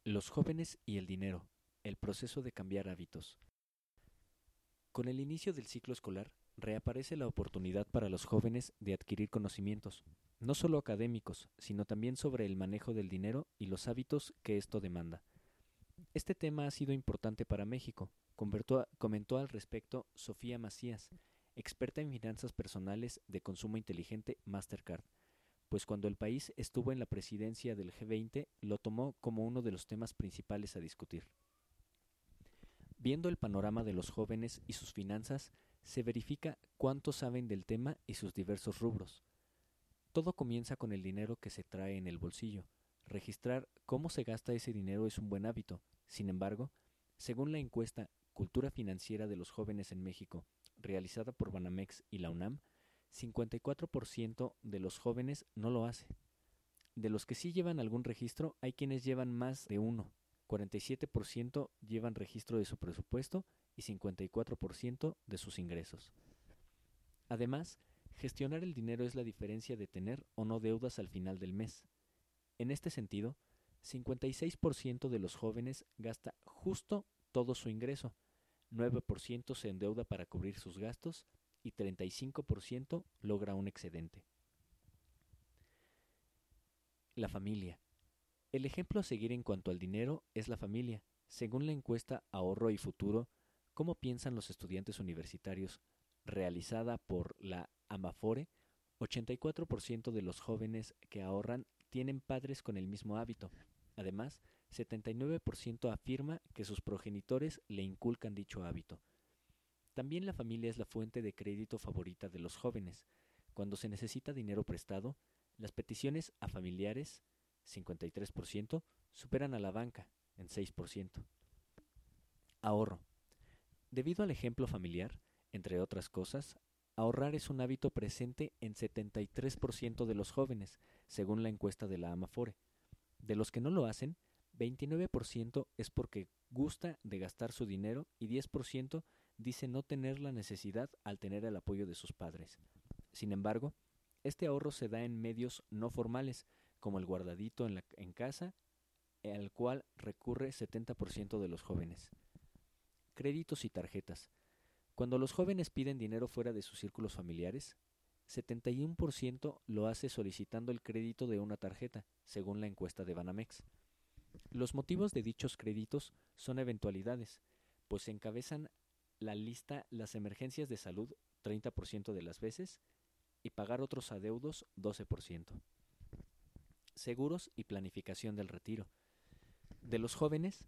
Los jóvenes y el dinero, el proceso de cambiar hábitos. Con el inicio del ciclo escolar, reaparece la oportunidad para los jóvenes de adquirir conocimientos, no solo académicos, sino también sobre el manejo del dinero y los hábitos que esto demanda. Este tema ha sido importante para México, comentó al respecto Sofía Macías, experta en finanzas personales de consumo inteligente Mastercard, pues cuando el país estuvo en la presidencia del G20 lo tomó como uno de los temas principales a discutir. Viendo el panorama de los jóvenes y sus finanzas, se verifica cuánto saben del tema y sus diversos rubros. Todo comienza con el dinero que se trae en el bolsillo. Registrar cómo se gasta ese dinero es un buen hábito. Sin embargo, según la encuesta Cultura Financiera de los Jóvenes en México, realizada por Banamex y la UNAM, 54% de los jóvenes no lo hace. De los que sí llevan algún registro, hay quienes llevan más de uno. 47% llevan registro de su presupuesto y 54% de sus ingresos. Además, gestionar el dinero es la diferencia de tener o no deudas al final del mes. En este sentido, 56% de los jóvenes gasta justo todo su ingreso, 9% se endeuda para cubrir sus gastos y 35% logra un excedente. La familia. El ejemplo a seguir en cuanto al dinero es la familia. Según la encuesta Ahorro y Futuro, ¿cómo piensan los estudiantes universitarios? Realizada por la Amafore, 84% de los jóvenes que ahorran tienen padres con el mismo hábito. Además, 79% afirma que sus progenitores le inculcan dicho hábito. También la familia es la fuente de crédito favorita de los jóvenes. Cuando se necesita dinero prestado, las peticiones a familiares, 53%, superan a la banca, en 6%. Ahorro. Debido al ejemplo familiar, entre otras cosas, ahorrar es un hábito presente en 73% de los jóvenes, según la encuesta de la Amafore. De los que no lo hacen, 29% es porque gusta de gastar su dinero y 10% dice no tener la necesidad al tener el apoyo de sus padres. Sin embargo, este ahorro se da en medios no formales, como el guardadito en casa, al cual recurre 70% de los jóvenes. Créditos y tarjetas. Cuando los jóvenes piden dinero fuera de sus círculos familiares, 71% lo hace solicitando el crédito de una tarjeta, según la encuesta de Banamex. Los motivos de dichos créditos son eventualidades, pues encabezan la lista las emergencias de salud 30% de las veces y pagar otros adeudos 12%. Seguros y planificación del retiro. De los jóvenes,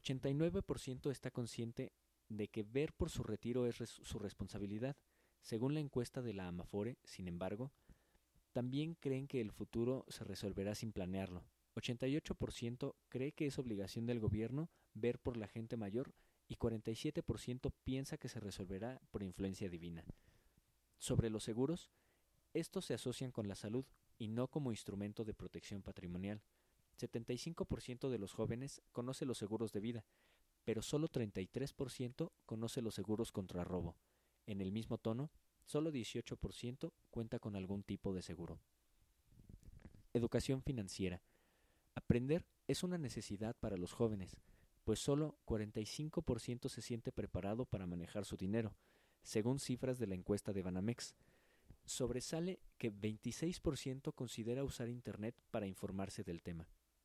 89% está consciente de que ver por su retiro es su responsabilidad. Según la encuesta de la Amafore, sin embargo, también creen que el futuro se resolverá sin planearlo. 88% cree que es obligación del gobierno ver por la gente mayor y 47% piensa que se resolverá por influencia divina. Sobre los seguros, estos se asocian con la salud y no como instrumento de protección patrimonial. 75% de los jóvenes conoce los seguros de vida, pero solo 33% conoce los seguros contra robo. En el mismo tono, solo 18% cuenta con algún tipo de seguro. Educación financiera. Aprender es una necesidad para los jóvenes, pues solo 45% se siente preparado para manejar su dinero, según cifras de la encuesta de Banamex. Sobresale que 26% considera usar Internet para informarse del tema.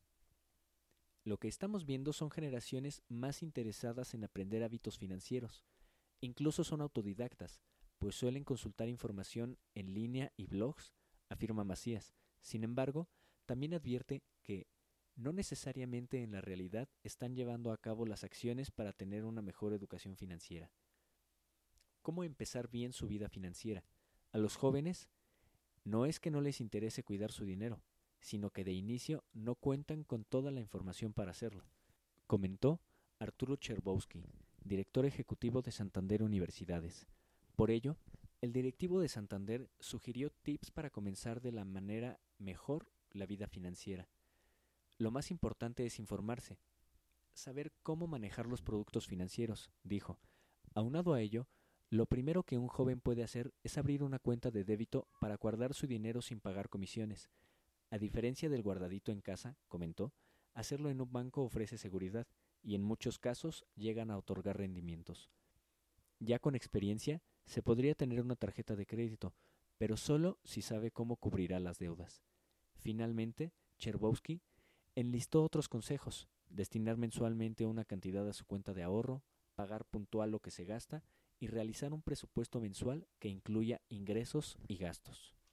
Lo que estamos viendo son generaciones más interesadas en aprender hábitos financieros. Incluso son autodidactas, pues suelen consultar información en línea y blogs, afirma Macías. Sin embargo, también advierte que no necesariamente en la realidad están llevando a cabo las acciones para tener una mejor educación financiera. ¿Cómo empezar bien su vida financiera? A los jóvenes no es que no les interese cuidar su dinero, sino que de inicio no cuentan con toda la información para hacerlo, comentó Arturo Cherbowski, director ejecutivo de Santander Universidades. Por ello, el directivo de Santander sugirió tips para comenzar de la manera mejor la vida financiera. Lo más importante es informarse, saber cómo manejar los productos financieros, dijo. Aunado a ello, lo primero que un joven puede hacer es abrir una cuenta de débito para guardar su dinero sin pagar comisiones. A diferencia del guardadito en casa, comentó, Hacerlo en un banco ofrece seguridad y en muchos casos llegan a otorgar rendimientos. Ya con experiencia, se podría tener una tarjeta de crédito, pero solo si sabe cómo cubrirá las deudas. Finalmente, Chervowski enlistó otros consejos: destinar mensualmente una cantidad a su cuenta de ahorro, pagar puntual lo que se gasta y realizar un presupuesto mensual que incluya ingresos y gastos.